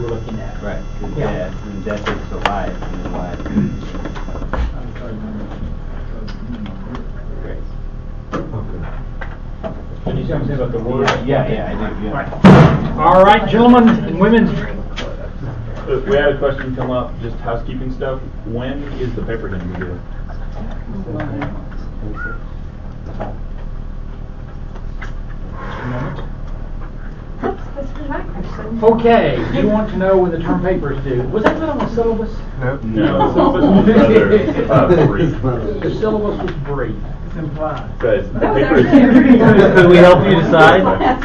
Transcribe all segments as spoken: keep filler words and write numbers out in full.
we're looking at. Right. Cause Yeah. yeah. And death is the life, and then life. Great. Can you tell me about the word? Yeah, yeah, I do. Yeah. Right. All right, gentlemen and women. Uh, We had a question come up, just housekeeping stuff. When is the paper going to be due? That's for my question. Okay, you want to know when the term paper is due. Was that not on the syllabas? No. The syllabus was rather uh, brief. The syllabus was brief. Says the That was paper our is favorite. Could we help you decide?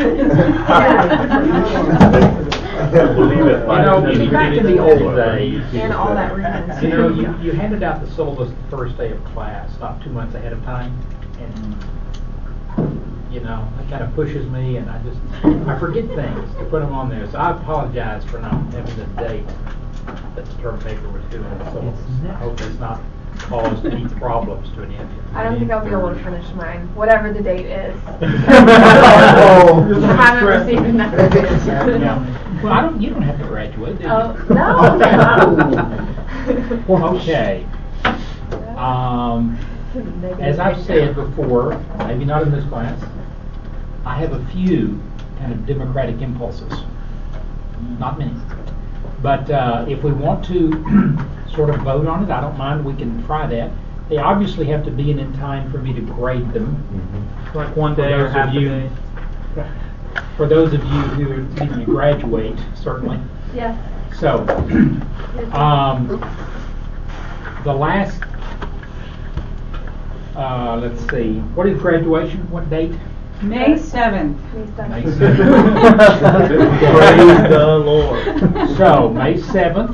I believe it. You know, back in the old days, And all that reasons. you know, you, you handed out the syllabus the first day of class, not two months ahead of time, and, you know, that kind of pushes me, and I just, I forget things to put them on there, so I apologize for not having the date that the term paper was due in the syllabus. I hope it's not caused any problems to any of you. I don't think I'll be able to finish mine, whatever the date is. Oh. I haven't received a notification. Yeah. Well, I don't, you don't have to graduate, do you? Oh, no. Okay. Um, as I've said before, maybe not in this class, I have a few kind of democratic impulses. Not many. But uh, if we want to sort of vote on it, I don't mind, we can try that. They obviously have to be in in time for me to grade them. Mm-hmm. Like one day or half a day. For those of you who are going to graduate, certainly. Yes. So, um, the last, uh, let's see, what is graduation? What date? May seventh. May May seventh. seventh. Praise the Lord. So, May seventh.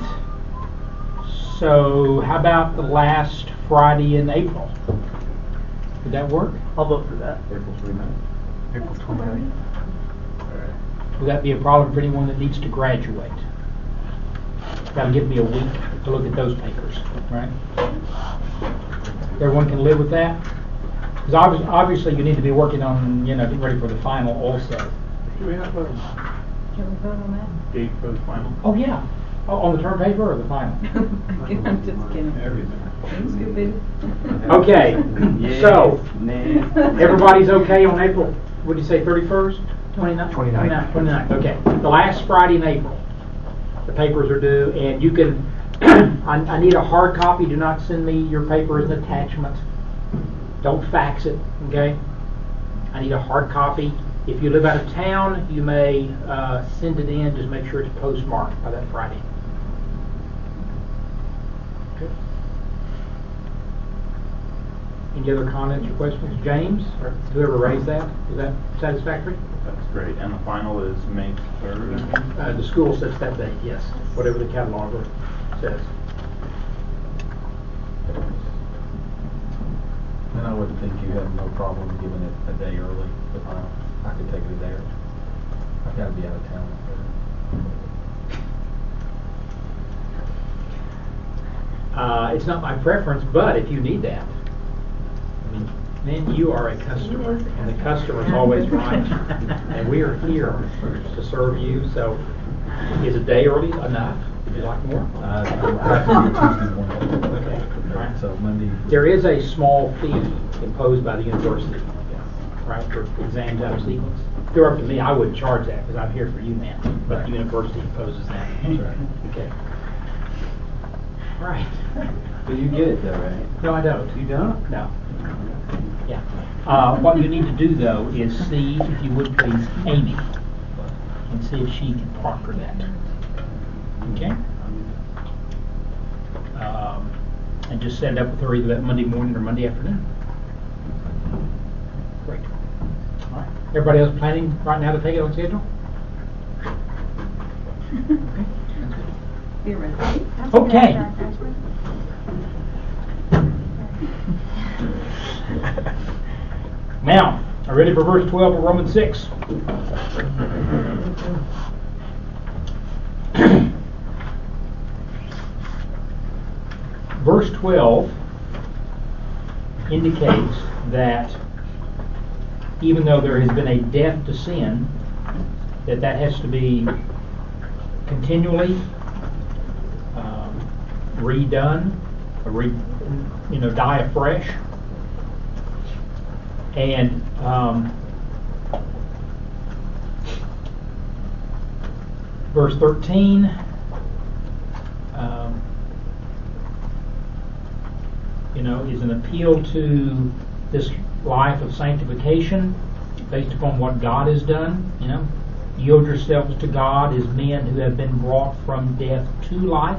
So, how about the last Friday in April? Would that work? I'll vote for that. April twenty-ninth. April twenty-ninth. Would that be a problem for anyone that needs to graduate? That'll give me a week to look at those papers, right? Everyone can live with that? Because obviously, obviously you need to be working on, you know, getting ready for the final also. Do we have a Can we vote on that? date for the final? Oh, yeah. Oh, on the term paper or the final? I'm just kidding. Everything. Things could be. Okay, Yes, so, nay. everybody's okay on April, what did you say, thirty-first? twenty-ninth? twenty-ninth. twenty-ninth, okay. The last Friday in April, the papers are due, and you can, I, I need a hard copy. Do not send me your paper as an attachment. Don't fax it, okay? I need a hard copy. If you live out of town, you may uh, send it in. Just make sure it's postmarked by that Friday. Okay. Any other comments or questions? James, or whoever raised that, is that satisfactory? That's great. And the final is May third. Uh, the school sets that date, yes, whatever the cataloger says. And I would think you have no problem giving it a day early, the final. I could take it a day early. I've got to be out of town. Uh, it's not my preference, but if you need that, I mean, man, you are a customer, and the customer's always right, and we are here to serve you. So, is a day early enough? Would you like more? Uh, I have to do Tuesday morning. Okay. All right. So Monday. There is a small fee imposed by the university, right, for exams out of sequence. If you're up to me, I wouldn't charge that because I'm here for you, man. But the university imposes that. That's right. Okay. All right. But you get it though, right? No, I don't. You don't? No. Yeah. Uh, what you need to do though is see, if you would please, Amy, and see if she can proctor that. Okay? Um, and just set it up with her either that Monday morning or Monday afternoon. Great. All right. Everybody else planning right now to take it on schedule? Okay. Be ready. Okay. Now, are you ready for verse twelve of Romans six? Verse twelve indicates that even though there has been a death to sin, that that has to be continually um, redone, re, you know, die afresh. And um, verse thirteen, um, you know, is an appeal to this life of sanctification based upon what God has done. You know, yield yourselves to God as men who have been brought from death to life,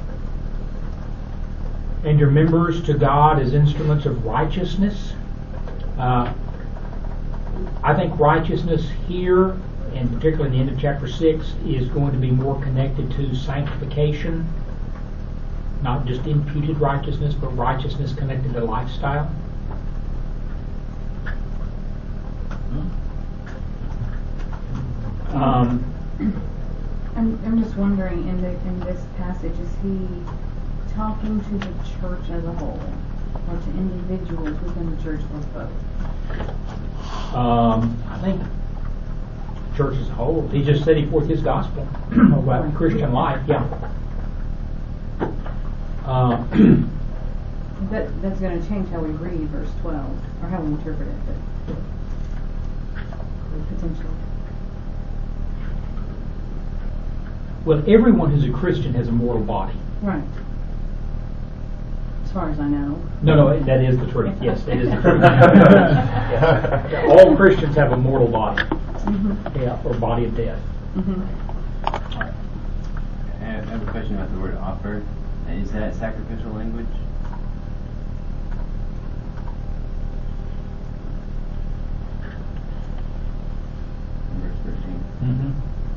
and your members to God as instruments of righteousness. Uh, I think righteousness here, and particularly in the end of chapter six, is going to be more connected to sanctification, not just imputed righteousness, but righteousness connected to lifestyle. Um, I'm, I'm just wondering, in the in this passage, is he talking to the church as a whole, or to individuals within the church, or both? um, I think church as a whole. He just set forth his gospel about Christian life. Yeah. Uh, That that's going to change how we read verse twelve, or how we interpret it, but potentially. well, everyone who's a Christian has a mortal body. Right. As far as I know. No, no, that is the truth. Yes, it is the truth. Yeah. All Christians have a mortal body. Mm-hmm. Yeah, or body of death. Mm-hmm. I have a question about the word offer. Is that sacrificial language? Verse thirteen. Mm-hmm.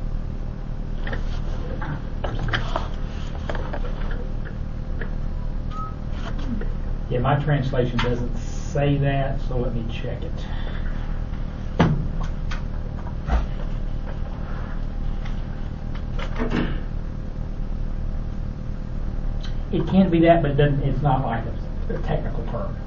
Yeah, my translation doesn't say that, so let me check it. It can be that, but it doesn't. It's not like a, a technical term.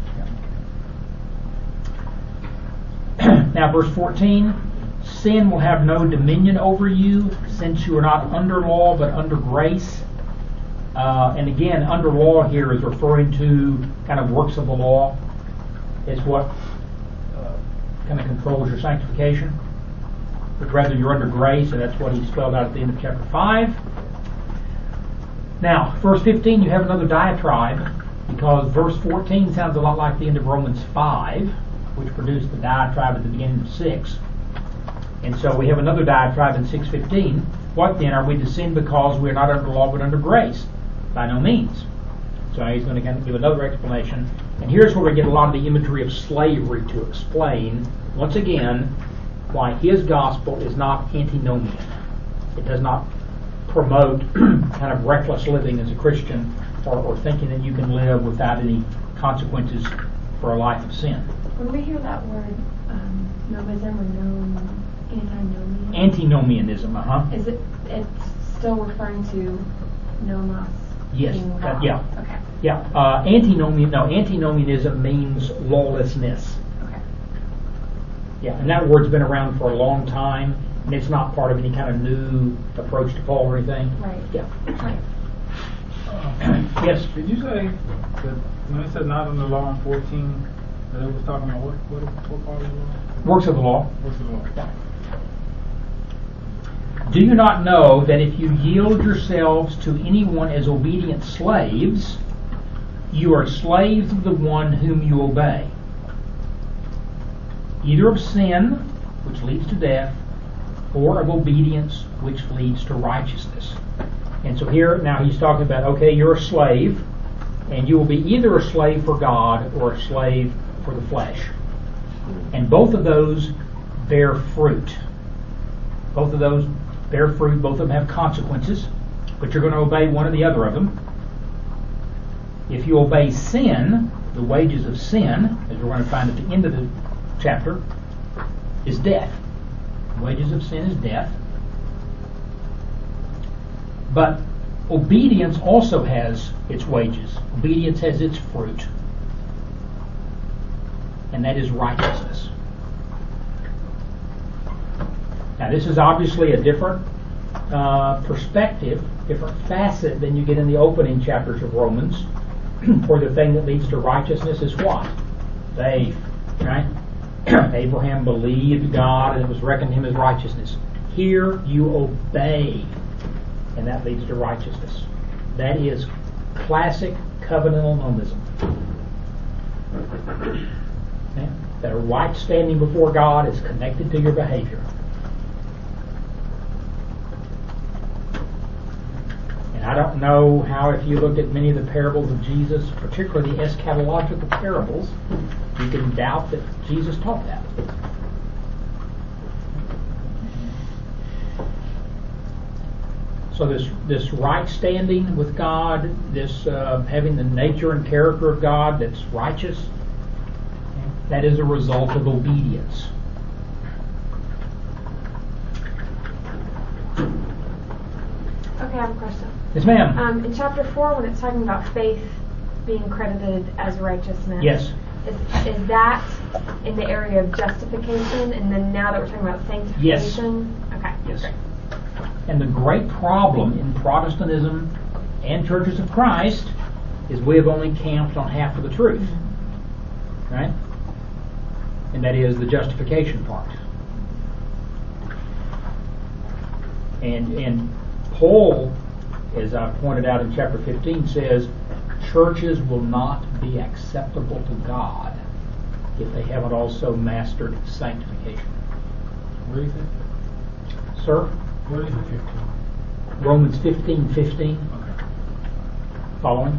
Yeah. Now, verse fourteen: sin will have no dominion over you, since you are not under law but under grace. Uh, and again, under law here is referring to kind of works of the law. It's what uh, kind of controls your sanctification. But rather, you're under grace, and that's what he spelled out at the end of chapter five. Now, verse fifteen, you have another diatribe, because verse fourteen sounds a lot like the end of Romans five, which produced the diatribe at the beginning of six. And so we have another diatribe in six fifteen. What then? Are we to sin because we are not under law but under grace? By no means. So he's going to kind of give another explanation. And here's where we get a lot of the imagery of slavery to explain, once again, why his gospel is not antinomian. It does not promote kind of reckless living as a Christian, or, or thinking that you can live without any consequences for a life of sin. When we hear that word, um, nomism or no antinomian, Antinomianism, uh-huh. is it it's still referring to nomos? Yes, being that- law? yeah. Okay. Yeah, uh, antinomian, no, antinomianism means lawlessness. Okay. Yeah, and that word's been around for a long time, and it's not part of any kind of new approach to Paul or anything. Right. Yeah. Right. Yes. Did you say that when it said not under law in fourteen, that it was talking about what, what, what part of the law? Works of the law. What's the law? Yeah. Do you not know that if you yield yourselves to anyone as obedient slaves, you are slaves of the one whom you obey, either of sin, which leads to death, or of obedience, which leads to righteousness? And so here, now he's talking about, okay, you're a slave, and you will be either a slave for God or a slave for the flesh. And both of those bear fruit. Both of those bear fruit, both of them have consequences, but you're going to obey one or the other of them. If you obey sin, the wages of sin, as we're going to find at the end of the chapter, is death. The wages of sin is death. But obedience also has its wages. Obedience has its fruit. And that is righteousness. Now this is obviously a different uh, perspective, different facet than you get in the opening chapters of Romans, where the thing that leads to righteousness is what? Faith, right? Abraham believed God and it was reckoned to him as righteousness. Here you obey, and that leads to righteousness. That is classic covenantal nomism. Okay? That a right standing before God is connected to your behavior. And I don't know how, if you look at many of the parables of Jesus, particularly the eschatological parables, you can doubt that Jesus taught that. So this this right standing with God, this uh, having the nature and character of God that's righteous, that is a result of obedience. Okay, I have a question. Yes, ma'am. Um, in chapter four, when it's talking about faith being credited as righteousness, Yes. is, is that in the area of justification? And then now that we're talking about sanctification? Yes. Okay. Yes. Great. And the great problem in Protestantism and churches of Christ is we have only camped on half of the truth. Right? And that is the justification part. And and Paul, as I pointed out in chapter fifteen, says churches will not be acceptable to God if they haven't also mastered sanctification. Where is it? Sir? Where is it? fifteen. Romans fifteen fifteen. Okay. Following?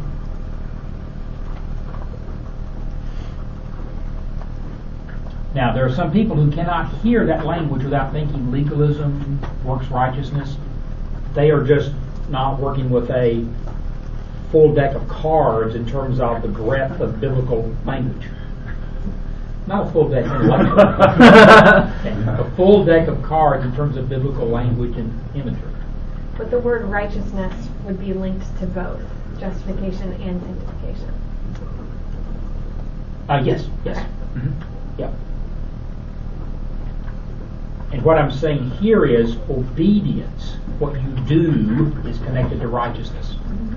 Now, there are some people who cannot hear that language without thinking legalism, works righteousness. They are just not working with a full deck of cards in terms of the breadth of biblical language. Not a full deck, a full deck of cards in terms of biblical language and imagery. But the word righteousness would be linked to both justification and sanctification. Uh, yes, yes. Mm-hmm. Yep. And what I'm saying here is obedience. What you do is connected to righteousness.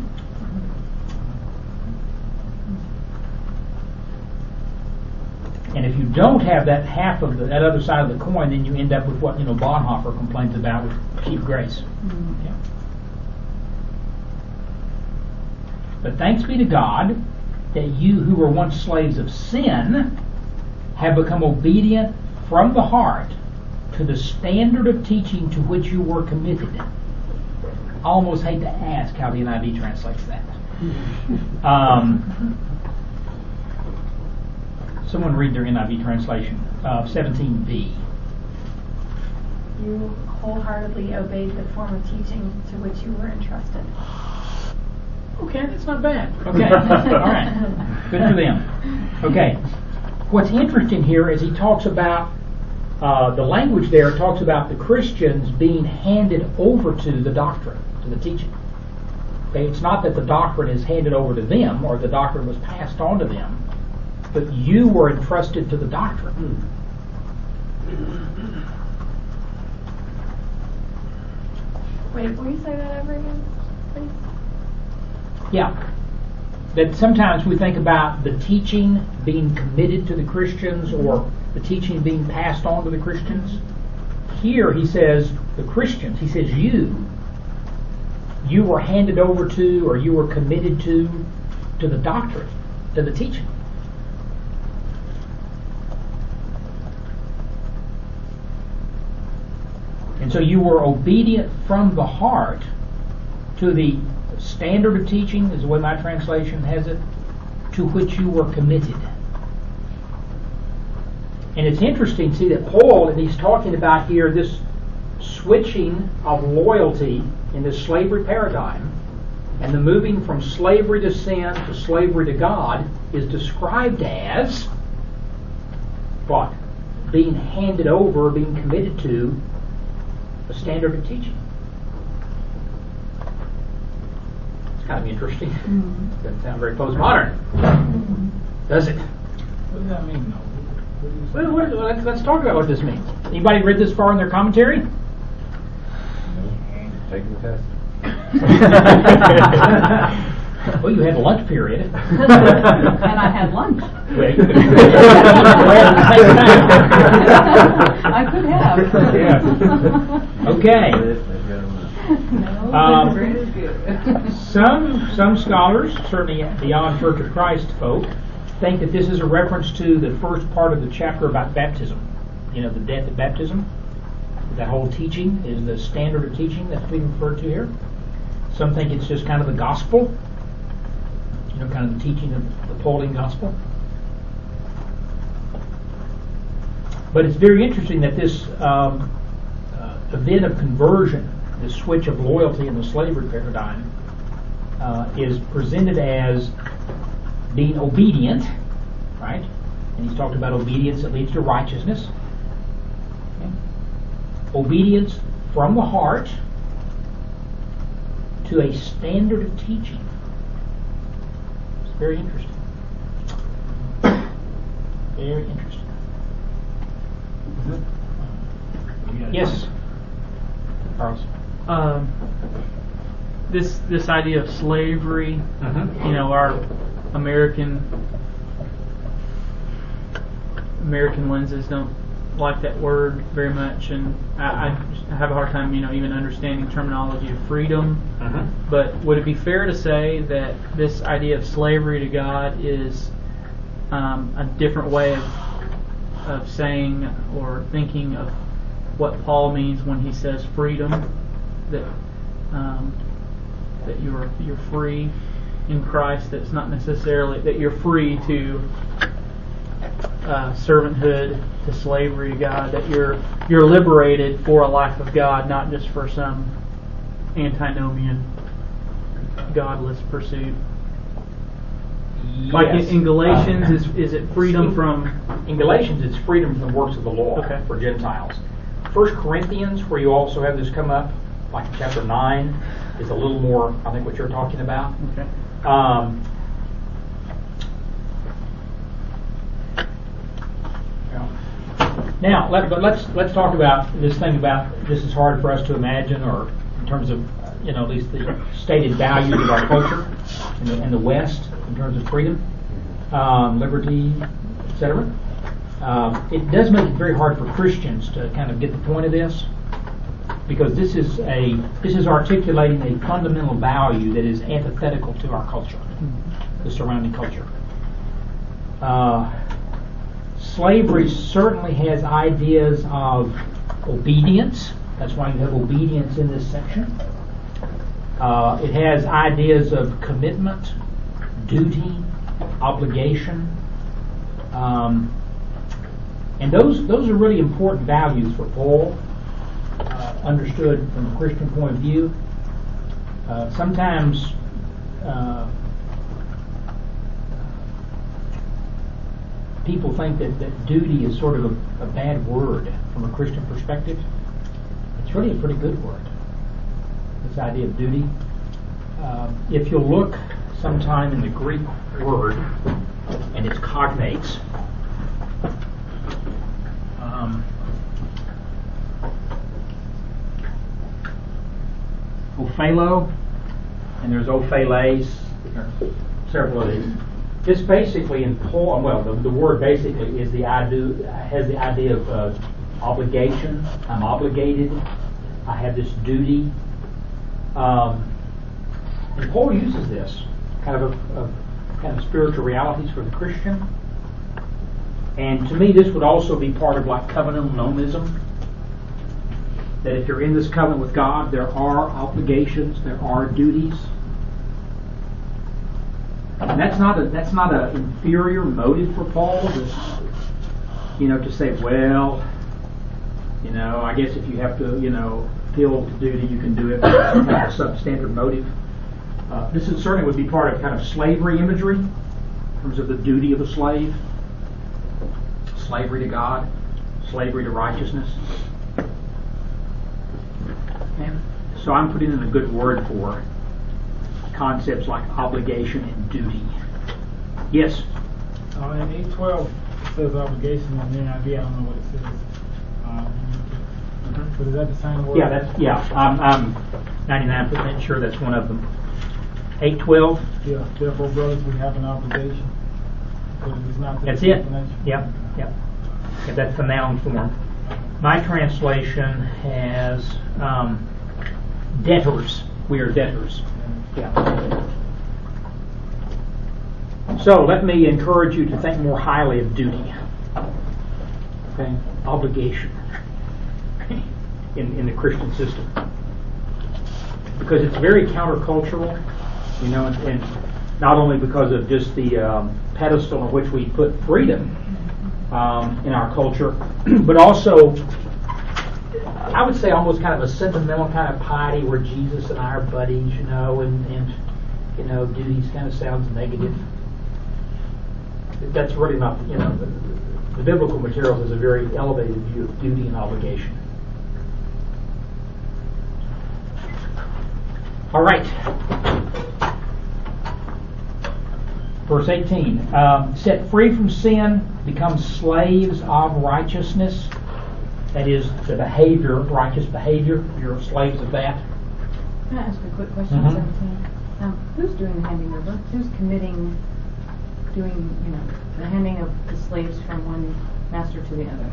And if you don't have that half of the, that other side of the coin, then you end up with what, you know, Bonhoeffer complains about with cheap grace. Mm-hmm. Yeah. But thanks be to God that you who were once slaves of sin have become obedient from the heart to the standard of teaching to which you were committed. I almost hate to ask how the N I V translates that. Um, someone read their N I V translation of seventeen b. You wholeheartedly obeyed the form of teaching to which you were entrusted. Okay, that's not bad. Okay, all right, good for them. Okay, what's interesting here is he talks about uh, the language there talks about the Christians being handed over to the doctrine, to the teaching. Okay, it's not that the doctrine is handed over to them or the doctrine was passed on to them, but you were entrusted to the doctrine. Wait, will you say that over again, please? Yeah. That sometimes we think about the teaching being committed to the Christians or the teaching being passed on to the Christians. Here he says the Christians, he says you, you were handed over to or you were committed to, to the doctrine, to the teaching. And so you were obedient from the heart to the standard of teaching, is the way my translation has it, to which you were committed. And it's interesting to see that Paul, and he's talking about here this switching of loyalty in this slavery paradigm, and the moving from slavery to sin to slavery to God is described as what? Being handed over, being committed to a standard of teaching. It's kind of interesting. Mm-hmm. Doesn't sound very postmodern, mm-hmm. does it? What does that mean, though? Well, what, let's, let's talk about what this means. Anybody read this far in their commentary? taking the test? Well, you had a lunch period. And I had lunch. Well, you could I could have. Yeah. Okay. No, Um, bread is good. Some some scholars, certainly beyond Church of Christ folk, think that this is a reference to the first part of the chapter about baptism. You know, the death of baptism. That whole teaching is the standard of teaching that's being referred to here. Some think it's just kind of the gospel. You know, kind of the teaching of the Pauline gospel. But it's very interesting that this um, uh, event of conversion, the switch of loyalty in the slavery paradigm, uh, is presented as being obedient, right? And he's talked about obedience that leads to righteousness. Okay? Obedience from the heart to a standard of teaching. It's very interesting. Very interesting. Yes, Charles. Um, this this idea of slavery, Mhm. you know, our American American lenses don't like that word very much, and I, I have a hard time, you know, even understanding terminology of freedom. Mhm. But would it be fair to say that this idea of slavery to God is um, a different way of of saying or thinking of what Paul means when he says freedom, that um, that you're you're free in Christ? That's not necessarily that you're free to uh, servanthood, to slavery to God. That you're you're liberated for a life of God, not just for some antinomian, godless pursuit. Like in, Yes. in Galatians, is is it freedom from? In Galatians, it's freedom from the works of the law Okay. for Gentiles. First Corinthians, where you also have this come up, like in chapter nine, is a little more, I think, what you're talking about. Okay. Um, yeah. Now, let, but let's let's talk about this thing about this is hard for us to imagine, or in terms of uh, you know at least the stated values of our culture in the, in the West in terms of freedom, um, liberty, et cetera. Um, it does make it very hard for Christians to kind of get the point of this, because this is a this is articulating a fundamental value that is antithetical to our culture, the surrounding culture. Uh, slavery certainly has ideas of obedience. That's why you have obedience in this section. Uh, it has ideas of commitment, duty, obligation. Um, And those those are really important values for Paul, uh, understood from a Christian point of view. Uh, sometimes uh, people think that, that duty is sort of a, a bad word from a Christian perspective. It's really a pretty good word, this idea of duty. Uh, if you'll look sometime in the Greek word and its cognates, Um, Ophelo, and there's Opheles, there are several of these. This basically in Paul, well, the, the word basically is the idea, has the idea of uh, obligation. I'm obligated. I have this duty. Um, and Paul uses this kind of, a, of kind of spiritual realities for the Christian. And to me, this would also be part of like covenantal nomism. That if you're in this covenant with God, there are obligations, there are duties. And that's not a that's not an inferior motive for Paul. To, you know, to say, well, you know, I guess if you have to, you know, feel duty, you can do it. But that's kind of a substandard motive. Uh, this is certainly would be part of kind of slavery imagery in terms of the duty of a slave. Slavery to God, slavery to righteousness. And so I'm putting in a good word for concepts like obligation and duty. Yes? Uh, in eight twelve, it says obligation, and then I I don't know what it says. Um, But is that the same word? Yeah, that's, yeah, I'm, I'm ninety-nine percent sure that's one of them. eight twelve, Yeah, therefore, brothers, we have an obligation. Because it's not the that's it. explanation. Yep, yep. Yeah, that's the noun form. My translation has um, debtors. We are debtors. Yeah. So let me encourage you to think more highly of duty. Okay? Obligation in, in the Christian system. Because it's very countercultural, you know, and, and not only because of just the um, pedestal on which we put freedom um, in our culture, but also, I would say almost kind of a sentimental kind of piety where Jesus and I are buddies, you know, and, and you know, duties kind of sounds negative. That's really not, you know, the, the biblical materials is a very elevated view of duty and obligation. All right. Verse eighteen. Um, set free from sin, become slaves of righteousness. That is the behavior, righteous behavior. You're slaves of that. Can I ask a quick question? Mhm. seventeen. Um, who's doing the handing over? Who's committing, doing, you know, the handing of the slaves from one master to the other?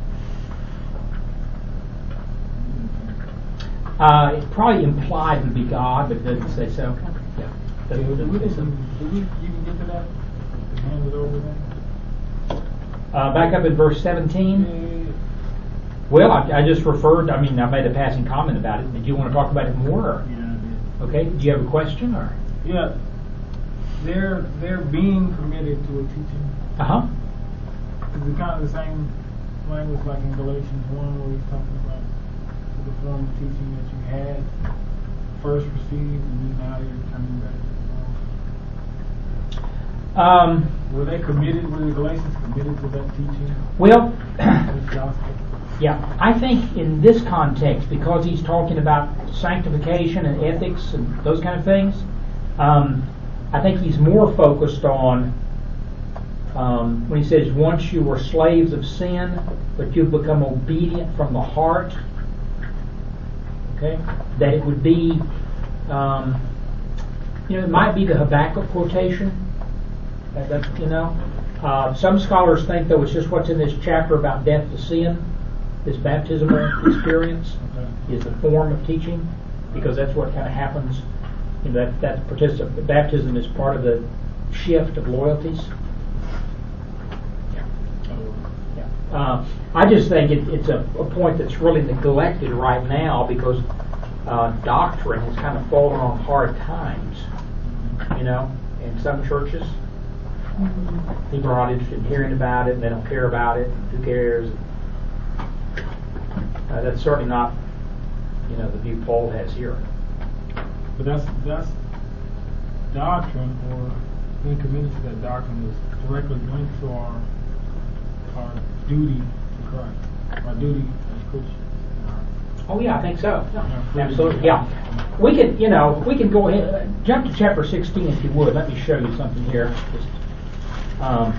Uh, it probably implied would be God, but it doesn't say so. Yeah. Yeah, Doesn't, did we, doesn't say so. did we even get to that? To hand it over then? Uh, back up in verse seventeen. Yeah. Well, I, I just referred. I mean, I made a passing comment about it. Did you want to talk about it more? Or? Yeah, I Okay. Did you have a question? Or? did. Yeah. They're they're being committed to a teaching. Uh huh. Is it kind of the same language like in Galatians one where he's talking about the form of teaching that you had first received and now you're coming back to the law? Um, Were they committed, were the Galatians committed to that teaching? well, This gospel? yeah, I think in this context, because he's talking about sanctification and ethics and those kind of things, um, I think he's more focused on um, when he says, once you were slaves of sin, but you've become obedient from the heart, okay, that it would be, um, you know, it might be the Habakkuk quotation, that, that, you know. Uh, some scholars think, though, it's just what's in this chapter about death to sin, this baptismal experience is the form of teaching, because that's what kind of happens. You know, that that particip- baptism is part of the shift of loyalties. Yeah. Yeah. Uh, I just think it, it's a, a point that's really neglected right now because uh, doctrine has kind of fallen on hard times. You know, in some churches, people are not interested in hearing about it, and they don't care about it. Who cares? Uh, that's certainly not, you know, the view Paul has here. But that's that's doctrine, or being committed to that doctrine is directly linked to our our duty to Christ, our duty as Christians. Oh yeah, I think so. Yeah. Absolutely, yeah. We can, you know, we can go ahead, uh, jump to chapter sixteen if you would. Let me show you something here. Just, um,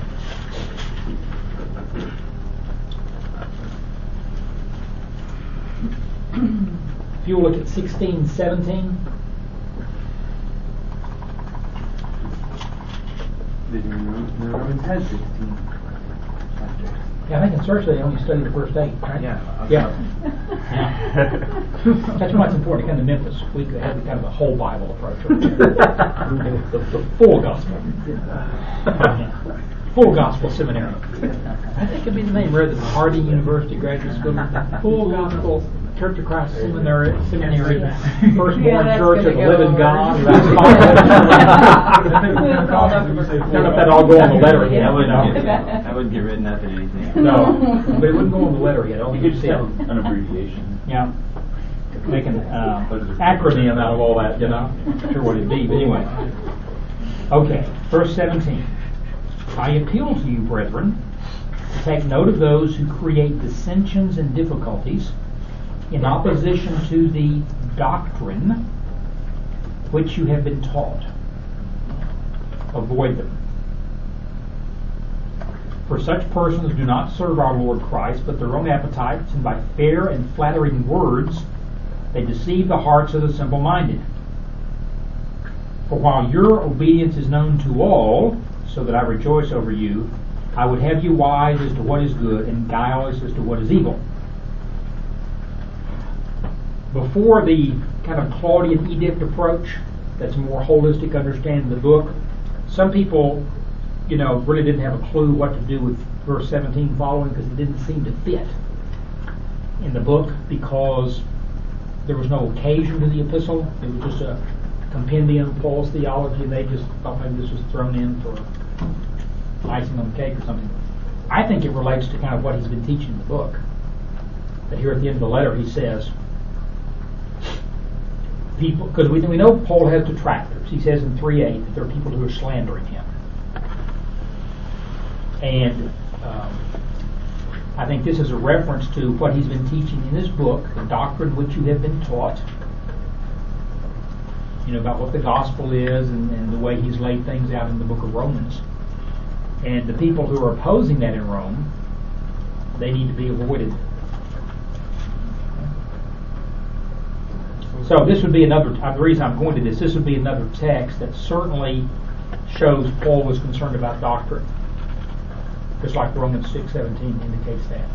if you will look at sixteen, seventeen. The the Romans has sixteen chapters. Yeah, I think in search they only study the first eight, right? Yeah. Yeah. Yeah. That's why it's important to come to Memphis. We could have kind of a whole Bible approach. the, the, the full gospel. Yeah. Full gospel seminary. I think it'd be the name rather than Harding University Graduate School. Full gospel Church of Christ Seminary, seminary, firstborn Yeah, church of the go living over. God. None of that all go on the letterhead. I wouldn't, you know. get, I wouldn't get written up in anything. No, but it wouldn't go on the letterhead. Only You could see just it. have an abbreviation. Yeah. Make an uh, acronym out of all that, you know. Not sure what it'd be, but anyway. Okay, verse seventeen. I appeal to you, brethren, to take note of those who create dissensions and difficulties in opposition to the doctrine which you have been taught. Avoid them. For such persons do not serve our Lord Christ, but their own appetites, and by fair and flattering words they deceive the hearts of the simple-minded. For while your obedience is known to all, so that I rejoice over you, I would have you wise as to what is good, and guileless as to what is evil. Before the kind of Claudian edict approach, that's a more holistic understanding of the book, some people, you know, really didn't have a clue what to do with verse seventeen following, because it didn't seem to fit in the book, because there was no occasion to the epistle. It was just a compendium of Paul's theology, and they just thought maybe this was thrown in for icing on the cake or something. I think it relates to kind of what he's been teaching in the book. That here at the end of the letter he says, people, because we, we know Paul has detractors. He says in three eight that there are people who are slandering him. And um, I think this is a reference to what he's been teaching in this book, the doctrine which you have been taught, you know, about what the gospel is, and, and the way he's laid things out in the book of Romans. And the people who are opposing that in Rome, they need to be avoided. So this would be another, uh, the reason I'm going to this, this would be another text that certainly shows Paul was concerned about doctrine. Just like Romans six seventeen indicates that.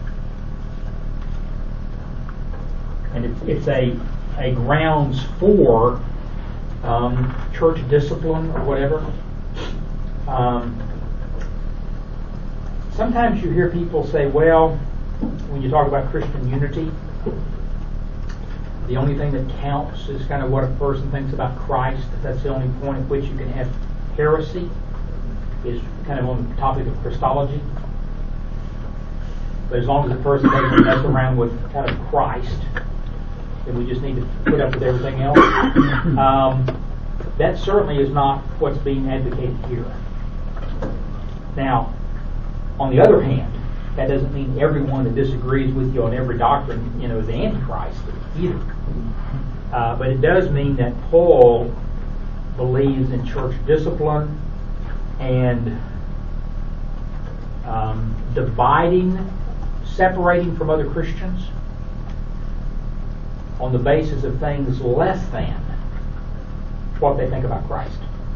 And it's, it's a, a grounds for um, church discipline or whatever. Um, sometimes you hear people say, well, when you talk about Christian unity, the only thing that counts is kind of what a person thinks about Christ. That's the only point at which you can have heresy, is kind of on the topic of Christology. But as long as the person doesn't mess around with kind of Christ, then we just need to put up with everything else. Um, that certainly is not what's being advocated here. Now, on the other hand, that doesn't mean everyone that disagrees with you on every doctrine, you know, is Antichrist either. Uh, but it does mean that Paul believes in church discipline and um, dividing, separating from other Christians on the basis of things less than what they think about Christ.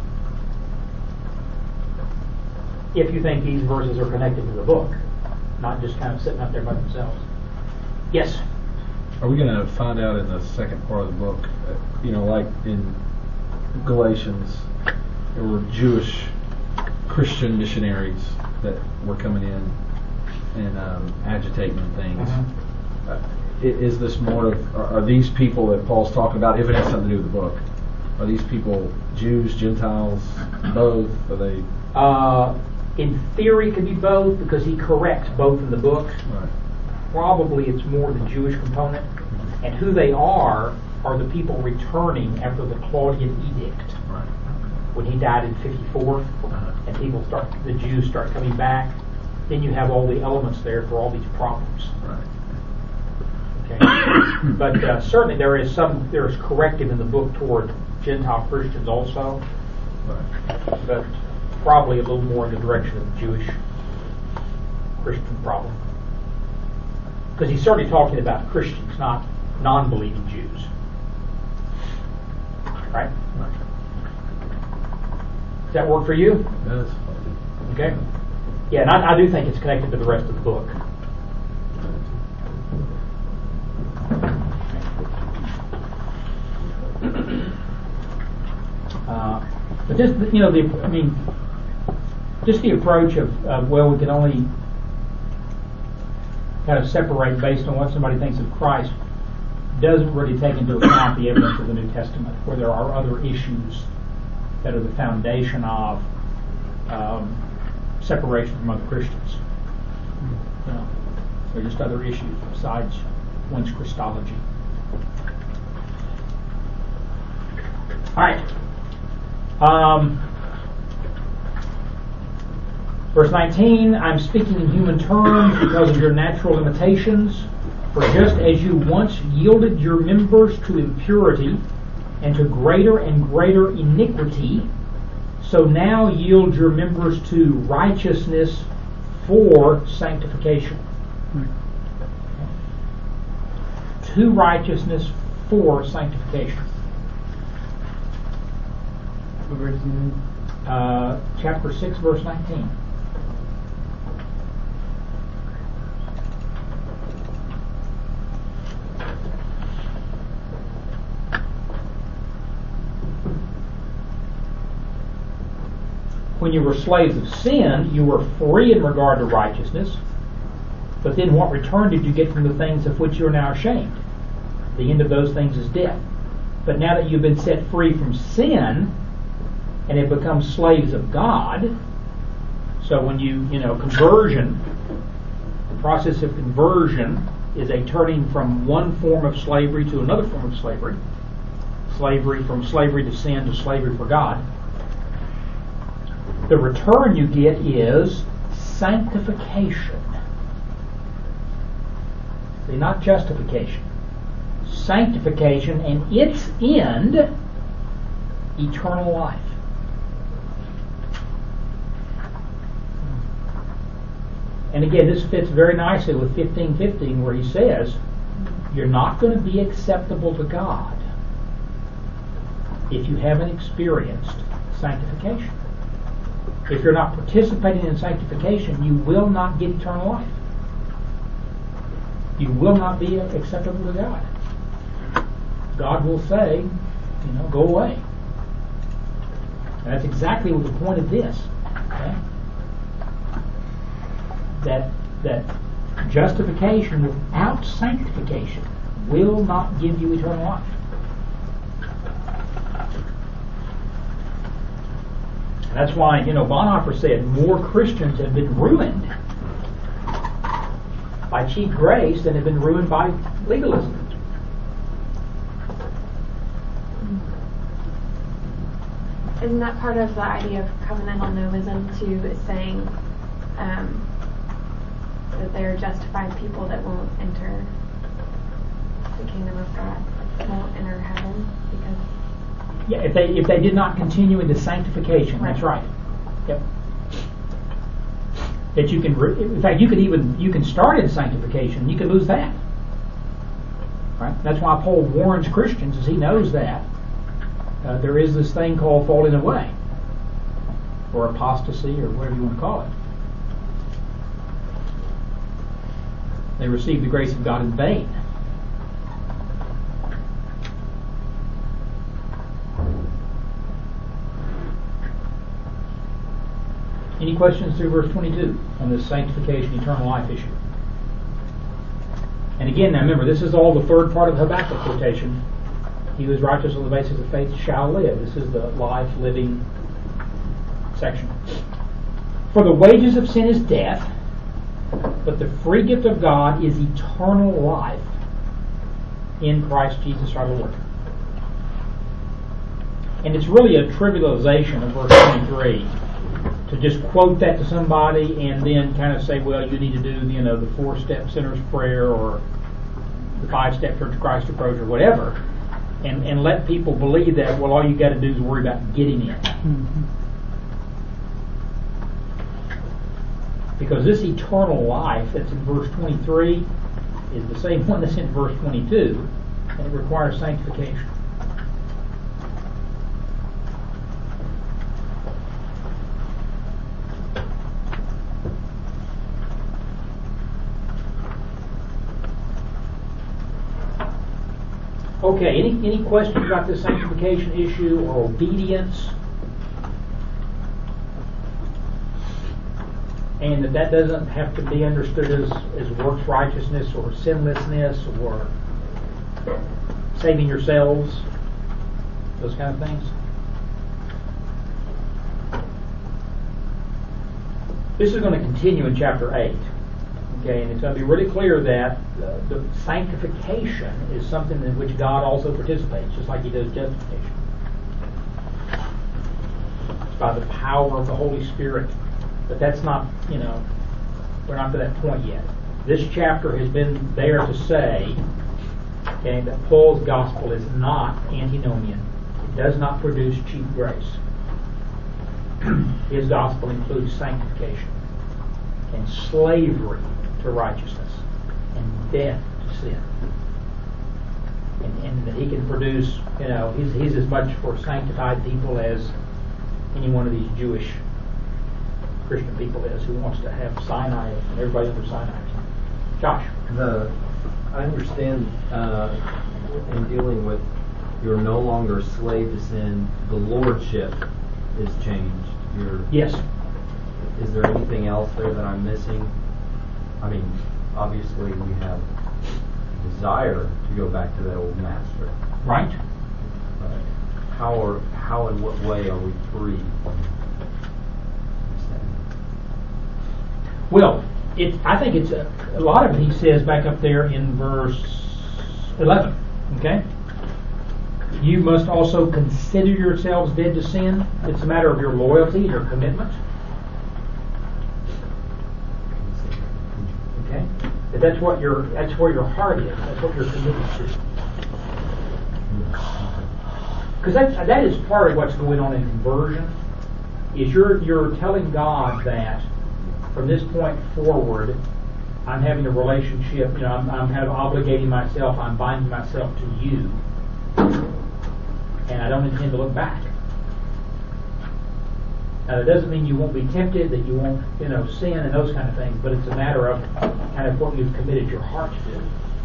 If you think these verses are connected to the book, not just kind of sitting up there by themselves. Yes? Are we going to find out in the second part of the book, uh, you know, like in Galatians, there were Jewish Christian missionaries that were coming in and um, agitating things. Uh-huh. Uh, is this more of, are, are these people that Paul's talking about, if it has something to do with the book, are these people Jews, Gentiles, both? Are they? Uh, in theory, it could be both, because he corrects both in the book. Right. Probably it's more the Jewish component. And who they are are the people returning after the Claudian edict. Right. When he died in fifty-four, Uh-huh. and people start, the Jews start coming back, then you have all the elements there for all these problems. Right. Okay. But uh, certainly there is some, there is corrective in the book toward Gentile Christians also, Right. but probably a little more in the direction of the Jewish Christian problem. Because he's certainly talking about Christians, not non-believing Jews. Right? Right. Does that work for you? It does. Okay. Yeah, and I, I do think it's connected to the rest of the book. Uh, but just, you know, the, I mean, just the approach of, uh, well, we can only kind of separate based on what somebody thinks of Christ doesn't really take into account the evidence of the New Testament, where there are other issues that are the foundation of um, separation from other Christians. You know, there are just other issues besides one's Christology. All right. Um, verse nineteen, I'm speaking in human terms because of your natural limitations. For just as you once yielded your members to impurity and to greater and greater iniquity, so now yield your members to righteousness for sanctification. To righteousness for sanctification. What verse is it? Uh, chapter six, verse nineteen. When you were slaves of sin, you were free in regard to righteousness. But then what return did you get from the things of which you are now ashamed? The end of those things is death. But now that you've been set free from sin and have become slaves of God, so when you, you know, conversion, the process of conversion is a turning from one form of slavery to another form of slavery. Slavery from slavery to sin to slavery for God. The return you get is sanctification. See, not justification. Sanctification, and its end, eternal life. And again, this fits very nicely with fifteen fifteen, where he says, you're not going to be acceptable to God if you haven't experienced sanctification. If you're not participating in sanctification, you will not get eternal life. You will not be acceptable to God. God will say, you know, go away. And that's exactly the point of this. Okay? That that justification without sanctification will not give you eternal life. That's why, you know, Bonhoeffer said more Christians have been ruined by cheap grace than have been ruined by legalism. Isn't that part of the idea of covenantal nomism too, is saying um, that they are justified people that won't enter the kingdom of God, won't enter heaven because... Yeah, if they if they did not continue into sanctification, Right. that's right. Yep. That you can, re- in fact, you could even you can start in sanctification, you can lose that. Right. That's why Paul warns Christians, as he knows that uh, there is this thing called falling away, or apostasy, or whatever you want to call it. They receive the grace of God in vain. Any questions through verse twenty-two on this sanctification, eternal life issue? And again, now remember, this is all the third part of the Habakkuk quotation. He who is righteous on the basis of faith shall live. This is the life living section. For the wages of sin is death, but the free gift of God is eternal life in Christ Jesus our Lord. And it's really a trivialization of verse twenty-three to just quote that to somebody and then kind of say, well, you need to do, you know, the four-step sinner's prayer or the five-step Church of Christ approach or whatever, and, and let people believe that, well, all you got to do is worry about getting in. Mm-hmm. Because this eternal life that's in verse twenty-three is the same one that's in verse twenty-two, and it requires sanctification. Okay, any, any questions about this sanctification issue or obedience? And that that doesn't have to be understood as, as works righteousness or sinlessness or saving yourselves, those kind of things. This is going to continue in chapter eight. Okay, and it's going to be really clear that uh, the sanctification is something in which God also participates, just like He does justification. It's by the power of the Holy Spirit. But that's not, you know, we're not to that point yet. This chapter has been there to say, okay, that Paul's gospel is not antinomian. It does not produce cheap grace. His gospel includes sanctification. and slavery to righteousness and death to sin. And, and that he can produce, you know, he's, he's as much for sanctified people as any one of these Jewish Christian people is who wants to have Sinai and everybody under Sinai. Josh. The, I understand uh, in dealing with you're no longer a slave to sin, the lordship is changed. You're, yes. Is there anything else there that I'm missing? I mean, obviously we have desire to go back to that old master. Right. But how are how and what way are we free from sin? Well, it, I think it's a, a lot of it he says back up there in verse eleven. Okay? You must also consider yourselves dead to sin. It's a matter of your loyalty, your commitment. Okay? But that's what your that's where your heart is. That's what you're committed to. Because that that is part of what's going on in conversion. Is you're you're telling God that from this point forward, I'm having a relationship. You know, I'm, I'm kind of obligating myself. I'm binding myself to you, and I don't intend to look back. Now, that doesn't mean you won't be tempted, that you won't, you know, sin and those kind of things. But it's a matter of kind of what you've committed your heart to.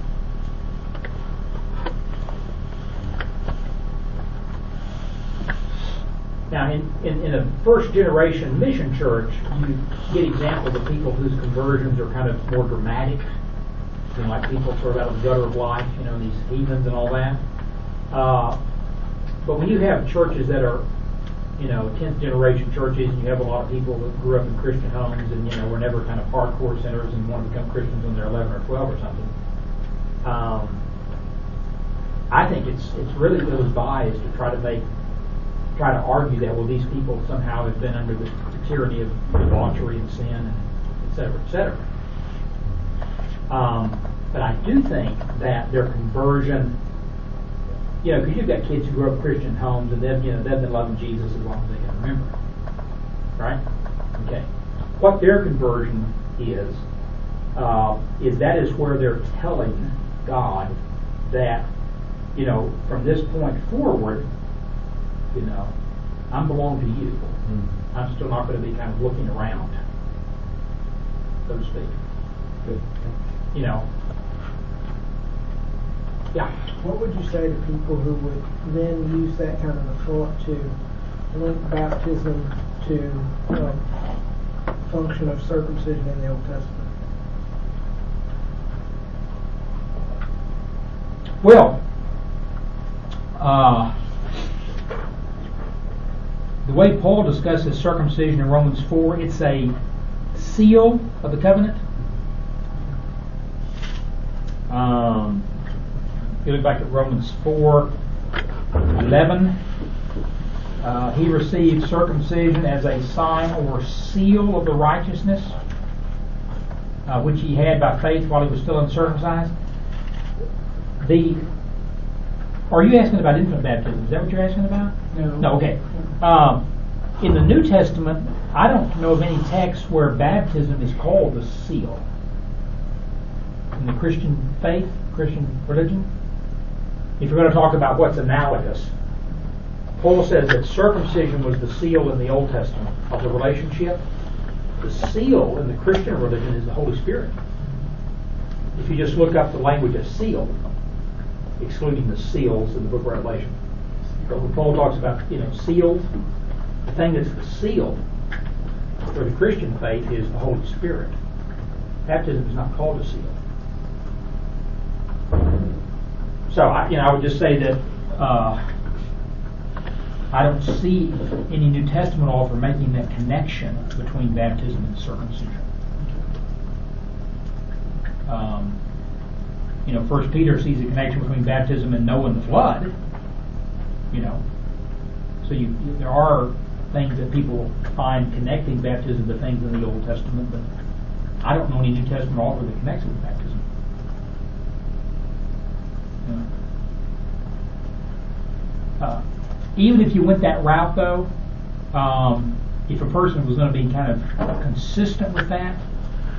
Now, in, in, in a first-generation mission church, you get examples of people whose conversions are kind of more dramatic. You know, like people sort of out of the gutter of life, you know, these heathens and all that. Uh, but when you have churches that are, you know, tenth-generation churches, and you have a lot of people that grew up in Christian homes and, you know, were never kind of hardcore sinners and want to become Christians when they're eleven or twelve or something, um, I think it's it's really goes by is to try to make try to argue that, well, these people somehow have been under the tyranny of debauchery and sin, and et cetera, et cetera. Um, but I do think that their conversion, you know, because you've got kids who grew up in Christian homes, and they've, you know, they've been loving Jesus as long as they can remember, right? Okay. What their conversion is, uh, is that is where they're telling God that, you know, from this point forward, you know, I belong to you. Mm-hmm. I'm still not going to be kind of looking around, so to speak. Good. You know. Yeah. What would you say to people who would then use that kind of a thought to link baptism to um, function of circumcision in the Old Testament? Well, uh, the way Paul discusses circumcision in Romans four, it's a seal of the covenant. Um, if you look back at Romans four eleven, uh, he received circumcision as a sign or seal of the righteousness uh, which he had by faith while he was still uncircumcised. The Are you asking about infant baptism? Is that what you're asking about? No. No, okay. Um, in the New Testament, I don't know of any text where baptism is called a seal. In the Christian faith, Christian religion, if you're going to talk about what's analogous, Paul says that circumcision was the seal in the Old Testament of the relationship. The seal in the Christian religion is the Holy Spirit. If you just look up the language of seal, excluding the seals in the book of Revelation. But when Paul talks about, you know, seals, the thing that's the seal for the Christian faith is the Holy Spirit. Baptism is not called a seal. So, I, you know, I would just say that uh, I don't see any New Testament author making that connection between baptism and circumcision. Um, You know, First Peter sees a connection between baptism and Noah and the flood. You know, so you, you, there are things that people find connecting baptism to things in the Old Testament, but I don't know any New Testament author that connects it with baptism. You know. uh, even if you went that route, though, um, if a person was going to be kind of consistent with that,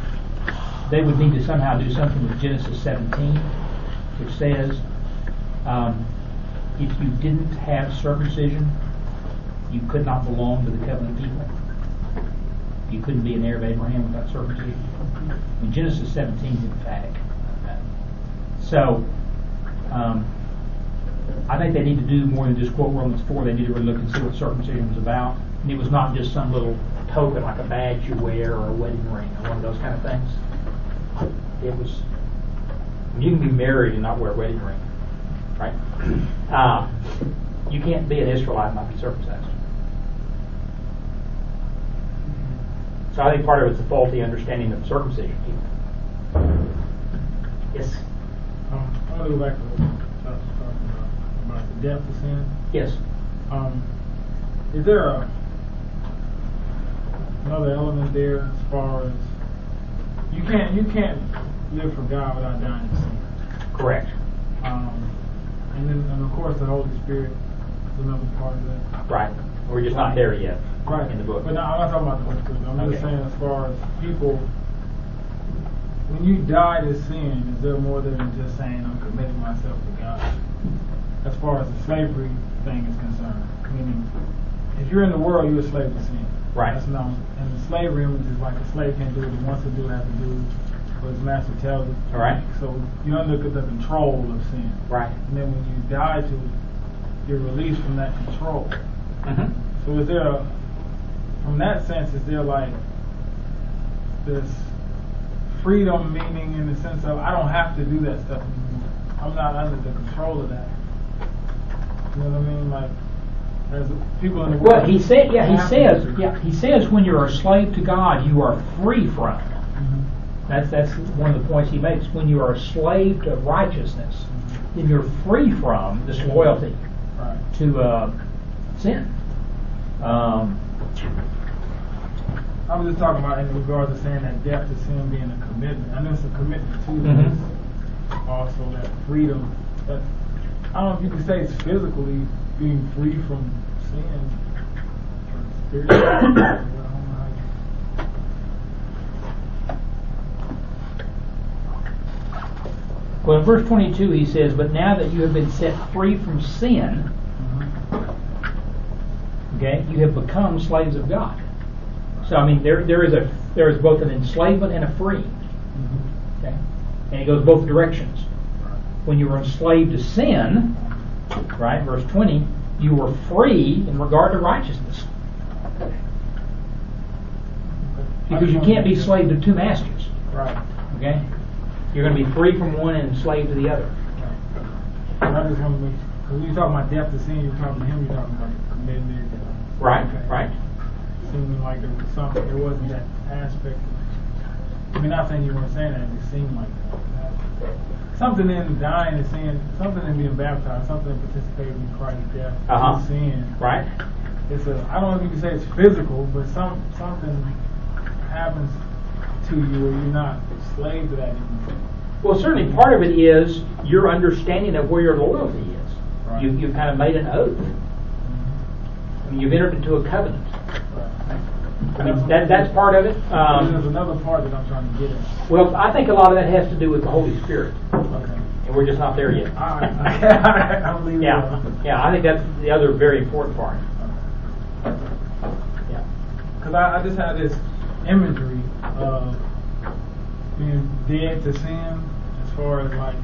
they would need to somehow do something with Genesis seventeen, which says, um, if you didn't have circumcision, you could not belong to the covenant people. You couldn't be an heir of Abraham without circumcision. I mean, Genesis seventeen is emphatic. So, um, I think they need to do more than just quote Romans four. They need to really look and see what circumcision was about. And it was not just some little token like a badge you wear or a wedding ring or one of those kind of things. It was, you can be married and not wear a wedding ring, right? Uh, you can't be an Israelite and not be circumcised. So I think part of it's a faulty understanding of circumcision. Yes? Um, I want to go back to what Chuck was talking about, about the depth of sin. Yes. Um, is there a, another element there as far as you can't you can't live for God without dying in sin? Correct. Um, and then and of course the Holy Spirit is another part of that. Right. We're just not there yet. Right. In the book. But no, I'm not talking about the Holy Spirit. I'm Okay. just saying as far as people, when you die to sin, is there more than just saying I'm committing myself to God? As far as the slavery thing is concerned, meaning if you're in the world, you're a slave to sin. Right. That's known. And the slavery image is like a slave can't do what he wants to do, has to do what his master tells him. All right. So you're under the control of sin. Right. And then when you die to it, you're released from that control. Mm-hmm. So is there a, from that sense, is there like this freedom, meaning in the sense of I don't have to do that stuff anymore. I'm not under the control of that. You know what I mean? Like, as people in the world. Well, he said, yeah, he have says, to- yeah, he says, when you're a slave to God, you are free from. Mhm. That's that's one of the points he makes. When you are a slave to righteousness, then you're free from this loyalty Right. to uh, sin. Um, I was just talking about in regards to saying that death to sin being a commitment. I know it's a commitment too. Mhm. But it's also that freedom. That I don't know if you could say it's physically being free from sin, or spiritually. I don't know how you- well, in verse twenty-two, he says, "But now that you have been set free from sin, okay, you have become slaves of God." So, I mean, there there is a there is both an enslavement and a freeing. Okay, and it goes both directions. When you were enslaved to sin, right, verse twenty, you were free in regard to righteousness. Because you can't be slave to two masters. Right. Okay? You're going to be free from one and enslaved to the other. Right. I just want to make, because when you're talking about death to sin, you're talking to him, you're talking about commitment. Right, Okay. right. Seeming like there was something, there wasn't that aspect. I mean, not saying you weren't saying that, it just seemed like that. Something in dying and sin, something in being baptized, something in participating in Christ's death Uh-huh. to sin. Right? It's a, I don't know if you can say it's physical, but some something happens to you where you're not slave to that anymore. Well, certainly part of it is your understanding of where your loyalty is. Right. You, you've kind of made an oath. I mean, you've entered into a covenant. Right. I mean, that, that's part of it. There's Um, another part that I'm trying to get at. well, I think a lot of that has to do with the Holy Spirit. Okay. And we're just not there yet. All right. Okay. I'll leave it Yeah, alone. yeah. I think that's the other very important part. Yeah. Because I, I just had this imagery of being dead to sin, as far as like,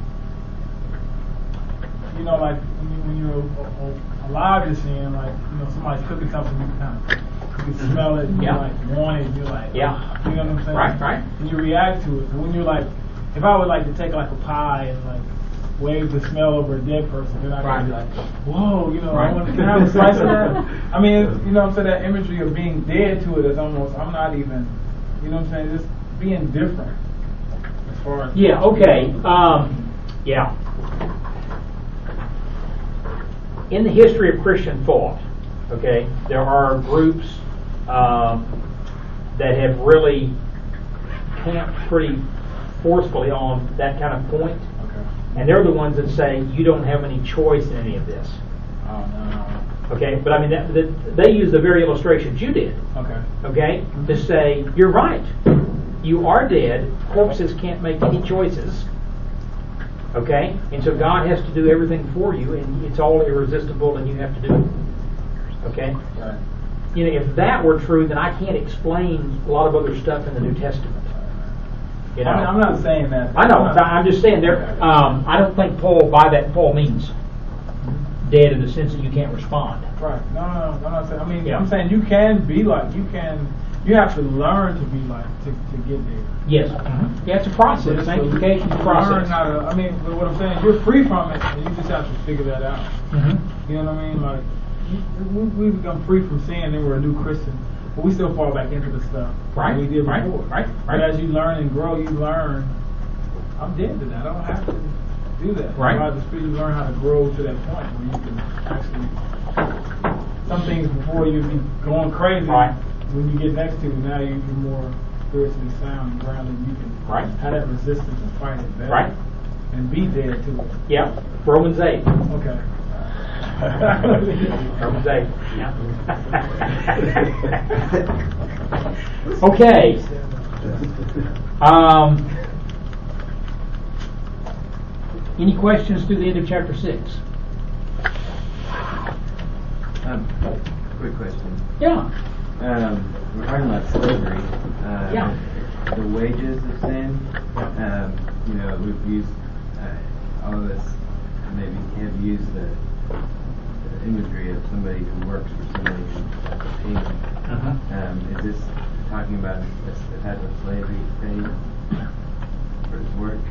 you know, like when, you, when you're a, a, alive to sin, like, you know, somebody's cooking something, you kind of, you can smell it, and Yeah. you like want it, you're like, Yeah. you know what I'm saying? Right, right. And you react to it. So when you're like, if I would like to take like a pie and like wave the smell over a dead person, then I'd Right. be like, whoa, you know, Right. I want to, can I have a slice of that? I mean, it's, you know what I'm saying, that imagery of being dead to it is almost, I'm not even, you know what I'm saying, just being different as far as. Yeah, okay. Um, yeah. In the history of Christian thought, okay, there are groups um, that have really camped pretty forcefully on that kind of point. Okay. And they're the ones that say you don't have any choice in any of this. Oh, no. Okay, but I mean, that, that, they use the very illustrations you did. Okay. Okay, to say you're right. you are dead. Corpses can't make any choices. Okay? And so God has to do everything for you, and it's all irresistible, and you have to do it. Okay? Right. You know, if that were true, then I can't explain a lot of other stuff in the New Testament. You know? I mean, I'm not saying that. I know. I'm not- I'm just saying there. Um, I don't think Paul, by that, Paul means dead in the sense that you can't respond. Right. No, no, no. I'm not saying. I mean, Yeah. I'm saying you can be like you can. You have to learn to be like to, to get there. Yes. Mm-hmm. Yeah, it's a process. Sanctification is a Learn process. how to. I mean, but what I'm saying is you're free from it, and you just have to figure that out. Mm-hmm. You know what I mean? Like you- we, we become free from sin, and we're a new Christian, but we still fall back into the stuff Right, we did right, before. right, But right. as you learn and grow, you learn. I'm dead to that. I don't have to do that. Right. By the Spirit, you learn how to grow to that point where you can actually. Some things before you'd be going crazy. Right. When you get next to it, now you're more spiritually sound and grounded. You can Right. have that resistance and fight it better. Right. And be dead to it. Yeah. Romans eight. Okay. Romans eight. Yeah. Okay. Um, any questions through the end of chapter six? Um, quick question. Yeah. Um, we're talking about slavery. Uh, Yeah. The wages of sin. Um, you know, we've used uh, all of this. Maybe have used the, the imagery of somebody who works for somebody who has a payment. Uh-huh. Um, is this talking about a, a type of slavery paid for his work?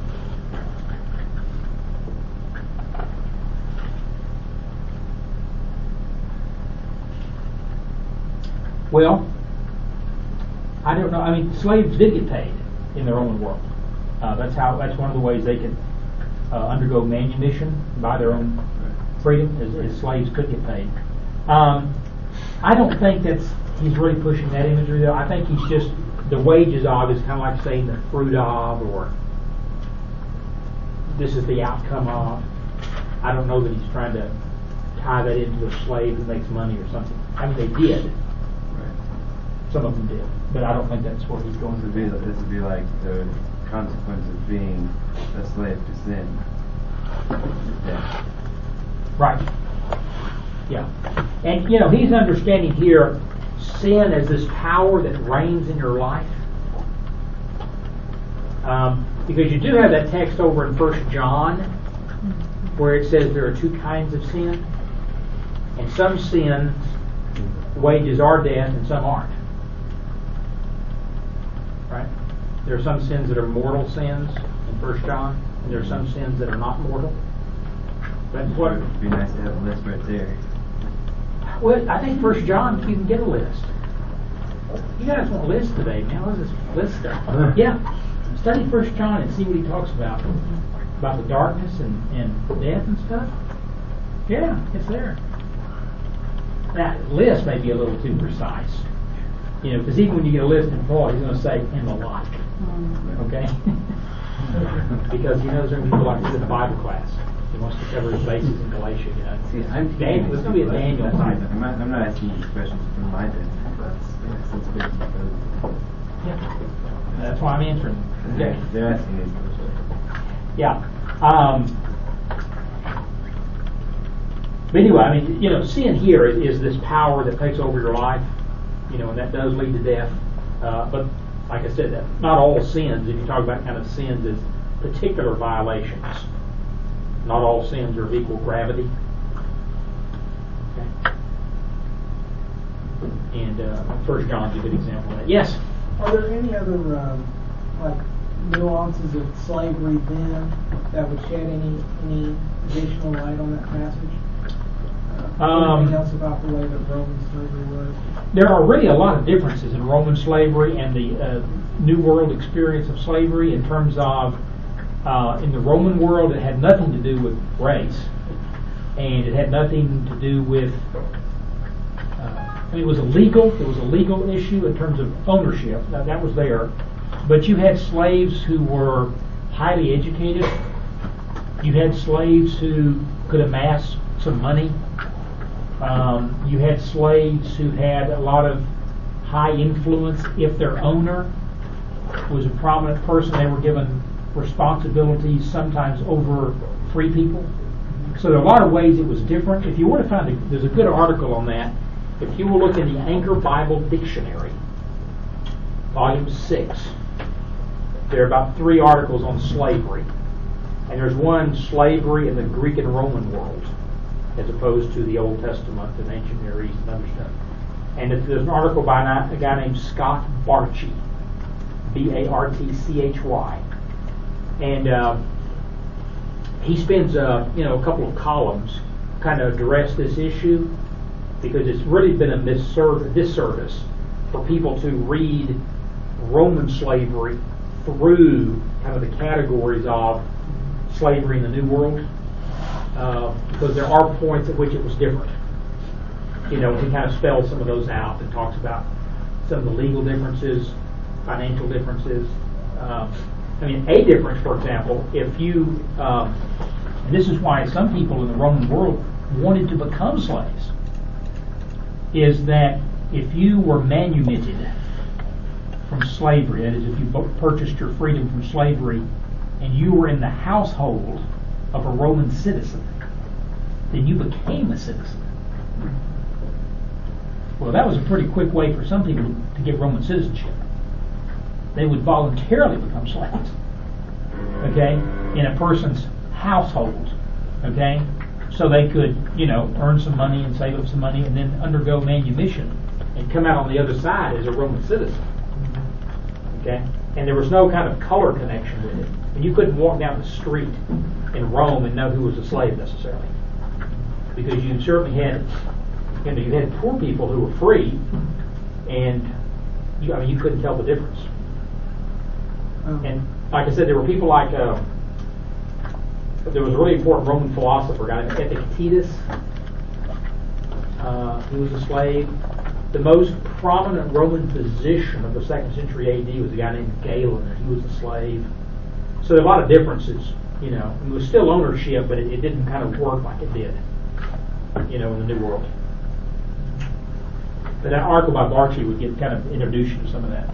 Well, I don't know. I mean, slaves did get paid in their own world. Uh, that's how. That's one of the ways they could uh, undergo manumission by their own freedom, as, as slaves could get paid. Um, I don't think that's he's really pushing that imagery, though. I think he's just the wages of is kind of like saying the fruit of, or this is the outcome of. I don't know that he's trying to tie that into a slave that makes money or something. I mean, they did. Some of them did, but I don't think that's what he's going to This would be, do. this would be like the consequence of being a slave to sin. Yeah. Right. Yeah. And, you know, he's understanding here sin as this power that reigns in your life. Um, because you do have that text over in First John where it says there are two kinds of sin. And some sins, wages are death, and some aren't. Right? There are some sins that are mortal sins in First John, and there are some sins that are not mortal. That's what. It'd be nice to have a list right there. Well, I think First John, you can get a list. You guys want a list today, man? What's this list stuff? Yeah. Study First John and see what he talks about. About the darkness and, and death and stuff. Yeah, it's there. That list may be a little too precise. You know, because even when you get a list in Paul, he's going to say, and the like. Okay? Because he knows there are people like this in the Bible class. He wants to cover his bases in Galatia, you know. See, I'm Daniel, it's going to be a Daniel type. I'm not, I'm not asking these questions from my end. That's, that's good because Yeah. That's why I'm answering. Okay. they're asking these questions. Yeah. Um, but anyway, I mean, you know, sin here is, is this power that takes over your life, you know, and that does lead to death. Uh, but like I said, that not all sins, if you talk about kind of sins as particular violations, not all sins are of equal gravity. Okay. And uh, First John's a good example of that. Yes? Are there any other um, like nuances of slavery then that would shed any any additional light on that passage? Uh, Um, anything else about the way that Roman slavery was? There are really a lot of differences in Roman slavery and the uh, New World experience of slavery in terms of, uh, in the Roman world, it had nothing to do with race, and it had nothing to do with, uh, I mean, it was a legal, it was a legal issue in terms of ownership. Now, that was there, but you had slaves who were highly educated. You had slaves who could amass some money. Um, you had slaves who had a lot of high influence if their owner was a prominent person. They were given responsibilities sometimes over free people. So there are a lot of ways it was different. If you want to find, a, there's a good article on that. If you will look in the Anchor Bible Dictionary, volume six, there are about three articles on slavery. And there's one, slavery in the Greek and Roman world, as opposed to the Old Testament and ancient Near East and other stuff. And there's an article by a guy named Scott Barchy, B A R T C H Y. And uh, he spends uh, you know, a couple of columns kind of address this issue, because it's really been a misserv- disservice for people to read Roman slavery through kind of the categories of slavery in the New World, uh, because there are points at which it was different. You know, he kind of spells some of those out and talks about some of the legal differences, financial differences. Uh, I mean, a difference, for example, if you, um, and this is why some people in the Roman world wanted to become slaves, is that if you were manumitted from slavery, that is, if you purchased your freedom from slavery, and you were in the household of a Roman citizen, then you became a citizen. Well, that was a pretty quick way for some people to get Roman citizenship. They would voluntarily become slaves, okay, in a person's household, okay, so they could, you know, earn some money and save up some money and then undergo manumission and come out on the other side as a Roman citizen, okay? And there was no kind of color connection with it. And you couldn't walk down the street in Rome and know who was a slave necessarily, because you certainly had, you know, you had poor people who were free, and you, I mean, you couldn't tell the difference. Oh. And like I said, there were people like uh, there was a really important Roman philosopher, a guy named Epictetus. Uh, he was a slave. The most prominent Roman physician of the second century A D was a guy named Galen, and he was a slave. So there are a lot of differences, you know. It was still ownership, but it, it didn't kind of work like it did, you know, in the New World. But that article by Barchy would get kind of introduce you to some of that.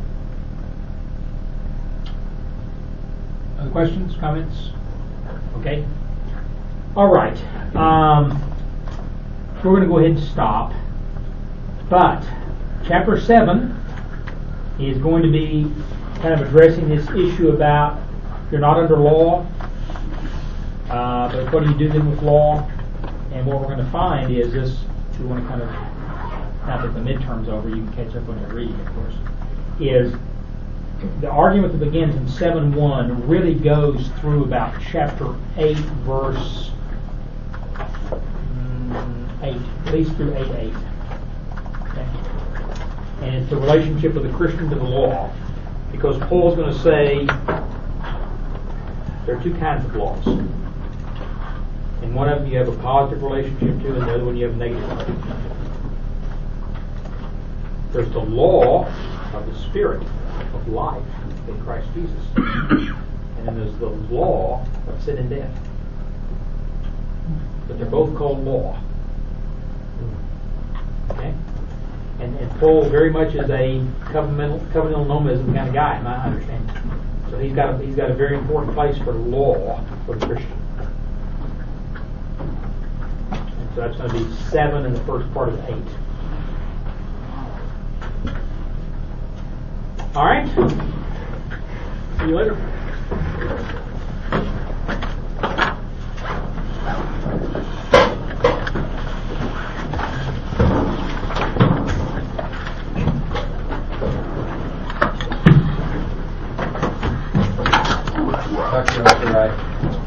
Other questions, comments? Okay. All right. Um, so we're going to go ahead and stop. But chapter seven is going to be kind of addressing this issue about you're not under law, uh, but what do you do then with law? And what we're going to find is this, if you want to kind of, now that the midterm's over, you can catch up on your reading, of course, is the argument that begins in seven one really goes through about chapter eight, verse um, eight, at least through eight eight. Okay. And it's the relationship of the Christian to the law, because Paul's going to say there are two kinds of laws. And one of them you have a positive relationship to, and the other one you have a negative relationship to. There's the law of the Spirit of life in Christ Jesus. And then there's the law of sin and death. But they're both called law. Okay? And, and Paul very much is a covenantal, covenantal nomism kind of guy, in my understanding. So he's got a, he's got a very important place for law for the Christian. And so that's going to be seven in the first part of eight. All right. See you later. Doctor Right.